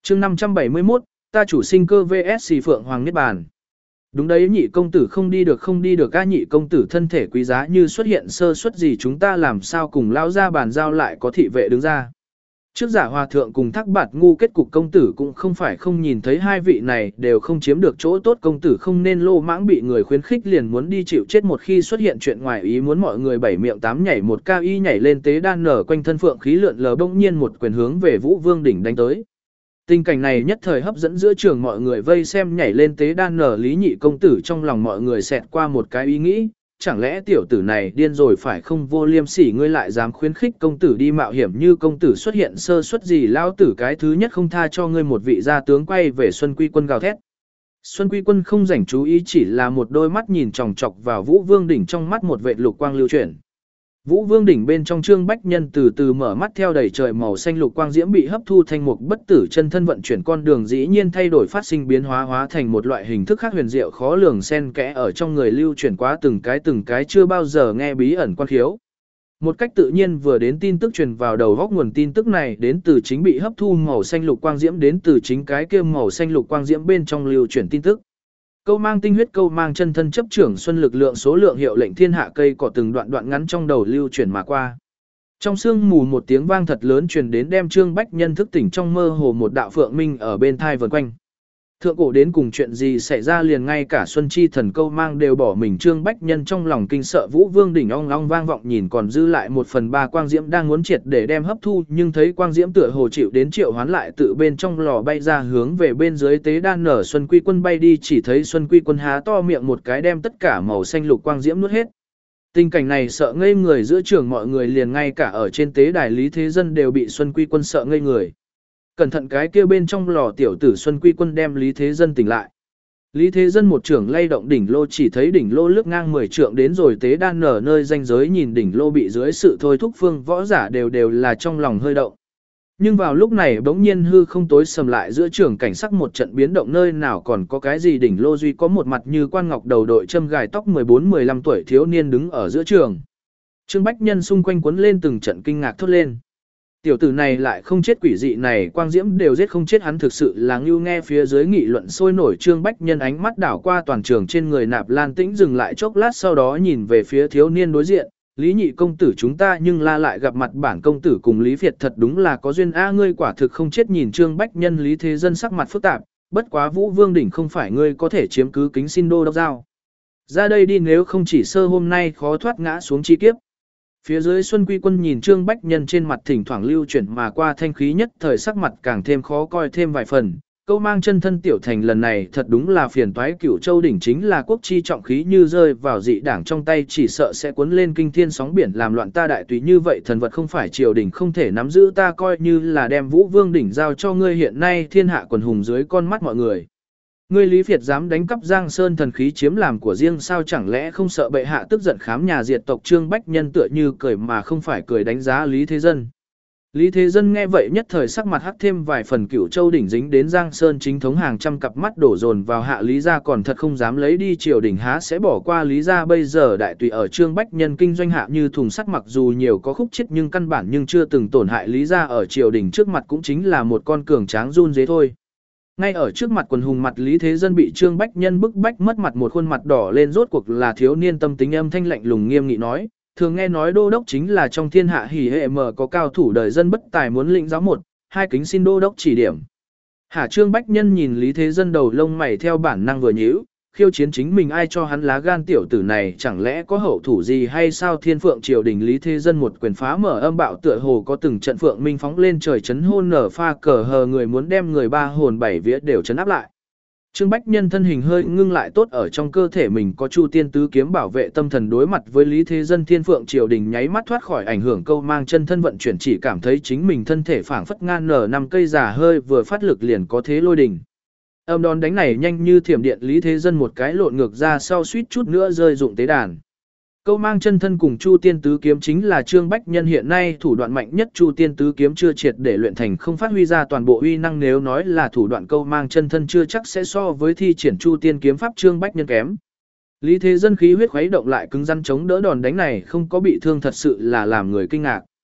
chương 571, ta chủ sinh cơ vs Phượng Hoàng Niết Bàn. Đúng đấy, nhị công tử không đi được a, nhị công tử thân thể quý giá, như xuất hiện sơ suất gì chúng ta làm sao cùng lão ra bàn giao. Lại có thị vệ đứng ra. Trước giả hòa thượng cùng Thác Bạt ngu kết cục công tử cũng không phải không nhìn thấy hai vị này đều không chiếm được chỗ tốt, công tử không nên lô mãng bị người khuyến khích liền muốn đi chịu chết. Một khi xuất hiện chuyện ngoài ý muốn, mọi người bảy miệng tám nhảy, một cao y nhảy lên tế đan nở quanh thân phượng khí lượn lờ, bỗng nhiên một quyền hướng về Vũ Vương đỉnh đánh tới. Tình cảnh này nhất thời hấp dẫn giữa trường mọi người vây xem. Nhảy lên tế đan nở Lý nhị công tử, trong lòng mọi người xẹt qua một cái ý nghĩ, chẳng lẽ tiểu tử này điên rồi phải không? Vô liêm sỉ, ngươi lại dám khuyến khích công tử đi mạo hiểm, như công tử xuất hiện sơ suất gì lão tử cái thứ nhất không tha cho ngươi. Một vị gia tướng quay về Xuân Quy Quân gào thét. Xuân Quy Quân không rảnh chú ý, chỉ là một đôi mắt nhìn chòng chọc vào Vũ Vương đỉnh, trong mắt một vệt lục quang lưu chuyển. Vũ Vương đỉnh bên trong Trương Bách Nhân từ từ mở mắt, theo đầy trời màu xanh lục quang diễm bị hấp thu thành một bất tử chân thân, vận chuyển con đường dĩ nhiên thay đổi, phát sinh biến hóa, hóa thành một loại hình thức khác huyền diệu khó lường, xen kẽ ở trong người lưu chuyển quá từng cái chưa bao giờ nghe bí ẩn quan khiếu. Một cách tự nhiên vừa đến tin tức truyền vào đầu góc, nguồn tin tức này đến từ chính bị hấp thu màu xanh lục quang diễm, đến từ chính cái kia màu xanh lục quang diễm bên trong lưu chuyển tin tức. Câu mang tinh huyết, câu mang chân thân chấp trưởng xuân lực lượng, số lượng hiệu lệnh thiên hạ cây cỏ từng đoạn ngắn trong đầu lưu chuyển mà qua. Trong sương mù một tiếng vang thật lớn truyền đến, đem Trương Bách Nhân thức tỉnh, trong mơ hồ một đạo phượng minh ở bên thai vần quanh. Thượng cổ đến cùng chuyện gì xảy ra, liền ngay cả Xuân Chi thần câu mang đều bỏ mình. Trương Bách Nhân trong lòng kinh sợ, Vũ Vương đỉnh ong ong vang vọng, nhìn còn dư lại 1/3 quang diễm đang muốn triệt để đem hấp thu, nhưng thấy quang diễm tựa hồ chịu đến triệu hoán, lại tự bên trong lò bay ra hướng về bên dưới tế đan nở Xuân Quy Quân bay đi. Chỉ thấy Xuân Quy Quân há to miệng một cái đem tất cả màu xanh lục quang diễm nuốt hết. Tình cảnh này sợ ngây người giữa trường mọi người, liền ngay cả ở trên tế đài Lý Thế Dân đều bị Xuân Quy Quân sợ ngây người. Cẩn thận, cái kia bên trong lò tiểu tử Xuân Quy Quân đem Lý Thế Dân tỉnh lại. Lý Thế Dân một trưởng lay động đỉnh lô, chỉ thấy đỉnh lô lướt ngang 10 trượng đến rồi tế đan nở nơi ranh giới, nhìn đỉnh lô bị dưới sự thôi thúc, phương võ giả đều là trong lòng hơi động. Nhưng vào lúc này bỗng nhiên hư không tối sầm lại, giữa trường cảnh sắc một trận biến động, nơi nào còn có cái gì, đỉnh lô duy có một mặt như quan ngọc đầu đội châm gài tóc 14-15 tuổi thiếu niên đứng ở giữa trường. Trương Bách Nhân xung quanh cuốn lên từng trận kinh ngạc thốt lên. Tiểu tử này lại không chết, quỷ dị này quang diễm đều giết không chết hắn, thực sự là ngưu. Nghe phía dưới nghị luận sôi nổi, Trương Bách Nhân ánh mắt đảo qua toàn trường, trên người Nạp Lan Tĩnh dừng lại chốc lát, sau đó nhìn về phía thiếu niên đối diện. Lý nhị công tử, chúng ta nhưng lại gặp mặt, bản công tử cùng Lý Việt thật đúng là có duyên a, ngươi quả thực không chết. Nhìn Trương Bách Nhân, Lý Thế Dân sắc mặt phức tạp, bất quá Vũ Vương đỉnh không phải ngươi có thể chiếm cứ, kính xin đô đốc giao ra đây đi, nếu không chỉ sơ hôm nay khó thoát ngã xuống chi kiếp. Phía dưới Xuân Quy Quân nhìn Trương Bách Nhân trên mặt thỉnh thoảng lưu chuyển mà qua thanh khí, nhất thời sắc mặt càng thêm khó coi thêm vài phần. Câu mang chân thân tiểu thành lần này thật đúng là phiền toái, Cửu Châu đỉnh chính là quốc chi trọng khí, như rơi vào dị đảng trong tay chỉ sợ sẽ cuốn lên kinh thiên sóng biển, làm loạn ta đại tùy. Như vậy thần vật không phải triều đình không thể nắm giữ, ta coi như là đem Vũ Vương đỉnh giao cho ngươi, hiện nay thiên hạ quần hùng dưới con mắt mọi người. Ngươi Lý Việt dám đánh cắp Giang Sơn thần khí chiếm làm của riêng sao, chẳng lẽ không sợ bệ hạ tức giận khám nhà diệt tộc? Trương Bách Nhân tựa như cười mà không phải cười đánh giá Lý Thế Dân. Lý Thế Dân nghe vậy nhất thời sắc mặt hắc thêm vài phần, Cửu Châu đỉnh dính đến Giang Sơn chính thống, hàng trăm cặp mắt đổ dồn vào hạ Lý gia, còn thật không dám lấy đi, triều đình há sẽ bỏ qua Lý gia? Bây giờ đại tùy ở Trương Bách Nhân kinh doanh hạ như thùng sắt, mặc dù nhiều có khúc chết nhưng căn bản nhưng chưa từng tổn hại Lý gia, ở triều đình trước mặt cũng chính là một con cường tráng run dế thôi. Ngay ở trước mặt quần hùng, mặt Lý Thế Dân bị Trương Bách Nhân bức bách mất mặt, một khuôn mặt đỏ lên, rốt cuộc là thiếu niên tâm tính, âm thanh lạnh lùng nghiêm nghị nói, thường nghe nói đô đốc chính là trong thiên hạ hỉ hệ mở có cao thủ đời dân bất tài, muốn lĩnh giáo 1-2, kính xin đô đốc chỉ điểm. Hả? Trương Bách Nhân nhìn Lý Thế Dân đầu lông mày theo bản năng vừa nhíu, khiêu chiến chính mình, ai cho hắn lá gan, tiểu tử này chẳng lẽ có hậu thủ gì hay sao? Thiên Phượng triều đình Lý Thế Dân một quyền phá mở âm bạo, tựa hồ có từng trận phượng minh phóng lên trời, chấn hôn nở pha cờ hờ người, muốn đem người ba hồn bảy vía đều chấn áp lại. Trương Bách Nhân thân hình hơi ngưng lại, tốt ở trong cơ thể mình có Chu Tiên Tứ Kiếm bảo vệ tâm thần, đối mặt với Lý Thế Dân Thiên Phượng triều đình nháy mắt thoát khỏi ảnh hưởng, câu mang chân thân vận chuyển, chỉ cảm thấy chính mình thân thể phảng phất ngan nở 5 cây giả hơi, vừa phát lực liền có thế lôi đình. Âm đòn đánh này nhanh như thiểm điện, Lý Thế Dân một cái lộn ngược ra sau, suýt chút nữa rơi dụng tế đàn. Câu mang chân thân cùng Chu Tiên Tứ Kiếm chính là Trương Bách Nhân hiện nay thủ đoạn mạnh nhất, Chu Tiên Tứ Kiếm chưa triệt để luyện thành, không phát huy ra toàn bộ uy năng, nếu nói là thủ đoạn câu mang chân thân chưa chắc sẽ so với thi triển Chu Tiên Kiếm pháp Trương Bách Nhân kém. Lý Thế Dân khí huyết khuấy động lại cứng rắn chống đỡ đòn đánh này, không có bị thương, thật sự là làm người kinh ngạc.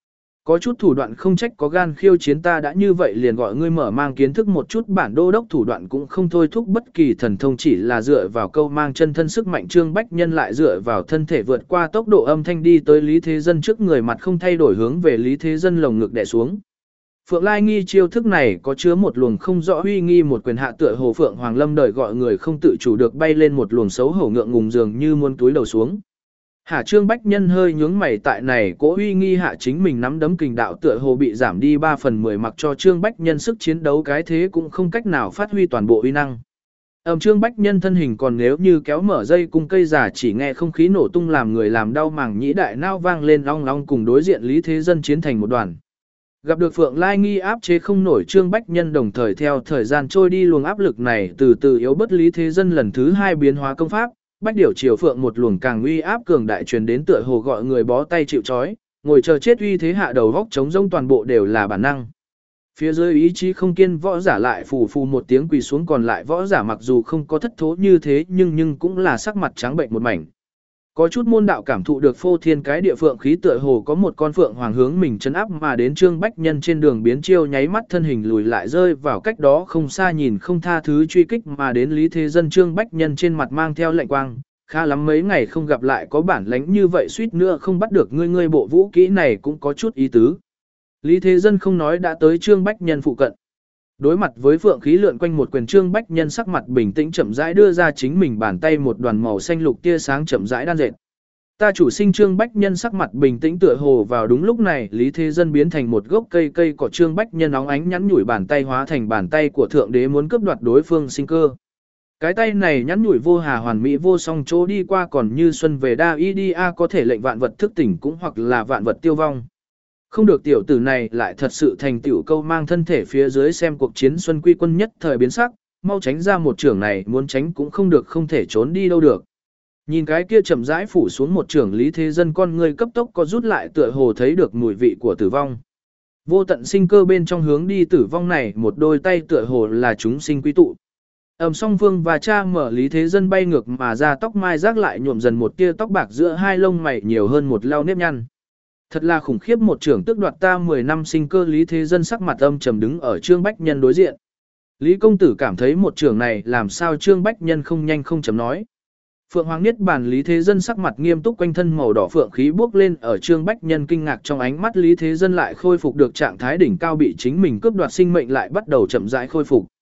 Có chút thủ đoạn không trách có gan khiêu chiến ta đã như vậy liền gọi ngươi mở mang kiến thức một chút bản đô đốc thủ đoạn cũng không thôi thúc bất kỳ thần thông chỉ là dựa vào câu mang chân thân sức mạnh Trương Bách Nhân lại dựa vào thân thể vượt qua tốc độ âm thanh đi tới Lý Thế Dân trước người mặt không thay đổi hướng về Lý Thế Dân lồng ngực đè xuống. Phượng Lai Nghi chiêu thức này có chứa một luồng không rõ uy nghi một quyền hạ tựa hồ Phượng Hoàng Lâm đời gọi người không tự chủ được bay lên một luồng xấu hổ ngượng ngùng dường như muốn túi đầu xuống. Hạ Trương Bách Nhân hơi nhướng mày tại này cố uy nghi hạ chính mình nắm đấm kình đạo tựa hồ bị giảm đi 3/10 mặc cho Trương Bách Nhân sức chiến đấu cái thế cũng không cách nào phát huy toàn bộ uy năng. Trương Bách Nhân thân hình còn nếu như kéo mở dây cung cây giả chỉ nghe không khí nổ tung làm người làm đau màng nhĩ đại nao vang lên long long cùng đối diện Lý Thế Dân chiến thành một đoàn. Gặp được Phượng Lai Nghi áp chế không nổi Trương Bách Nhân đồng thời theo thời gian trôi đi luồng áp lực này từ từ yếu bất Lý Thế Dân lần thứ 2 biến hóa công pháp, Bách Điểu Triều Phượng một luồng càng uy áp cường đại truyền đến tựa hồ gọi người bó tay chịu trói, ngồi chờ chết uy thế hạ đầu góc chống rông toàn bộ đều là bản năng. Phía dưới ý chí không kiên võ giả lại phù phù một tiếng quỳ xuống còn lại võ giả mặc dù không có thất thố như thế nhưng cũng là sắc mặt trắng bệnh một mảnh. Có chút môn đạo cảm thụ được phô thiên cái địa phượng khí tựa hồ có một con phượng hoàng hướng mình chấn áp mà đến Trương Bách Nhân trên đường biến chiêu nháy mắt thân hình lùi lại rơi vào cách đó không xa nhìn không tha thứ truy kích mà đến Lý Thế Dân Trương Bách Nhân trên mặt mang theo lạnh quang, khá lắm mấy ngày không gặp lại có bản lánh như vậy suýt nữa không bắt được ngươi bộ vũ kỹ này cũng có chút ý tứ. Lý Thế Dân không nói đã tới Trương Bách Nhân phụ cận. Đối mặt với phượng khí lượn quanh một quyền Trương Bách Nhân sắc mặt bình tĩnh chậm rãi đưa ra chính mình bàn tay một đoàn màu xanh lục tia sáng chậm rãi đan dệt. Ta chủ sinh Trương Bách Nhân sắc mặt bình tĩnh tựa hồ vào đúng lúc này Lý Thế Dân biến thành một gốc cây cỏ Trương Bách Nhân óng ánh nhắn nhủi bàn tay hóa thành bàn tay của thượng đế muốn cướp đoạt đối phương sinh cơ. Cái tay này nhắn nhủi vô hà hoàn mỹ vô song chỗ đi qua còn như xuân về đa y đi a có thể lệnh vạn vật thức tỉnh cũng hoặc là vạn vật tiêu vong. Không được tiểu tử này lại thật sự thành tiểu câu mang thân thể phía dưới xem cuộc chiến xuân quy quân nhất thời biến sắc, mau tránh ra một trường này muốn tránh cũng không được không thể trốn đi đâu được. Nhìn cái kia chậm rãi phủ xuống một trường Lý Thế Dân con người cấp tốc có rút lại tựa hồ thấy được mùi vị của tử vong. Vô tận sinh cơ bên trong hướng đi tử vong này một đôi tay tựa hồ là chúng sinh quý tụ. Song Vương và cha mở Lý Thế Dân bay ngược mà ra tóc mai rác lại nhuộm dần một tia tóc bạc giữa hai lông mày nhiều hơn một lau nếp nhăn. Thật là khủng khiếp một trưởng tước đoạt ta 10 năm sinh cơ Lý Thế Dân sắc mặt âm trầm đứng ở Trương Bách Nhân đối diện. Lý công tử cảm thấy một trưởng này làm sao Trương Bách Nhân không nhanh không chậm nói. Phượng Hoàng Niết Bàn Lý Thế Dân sắc mặt nghiêm túc quanh thân màu đỏ phượng khí bốc lên ở Trương Bách Nhân kinh ngạc trong ánh mắt Lý Thế Dân lại khôi phục được trạng thái đỉnh cao bị chính mình cướp đoạt sinh mệnh lại bắt đầu chậm rãi khôi phục.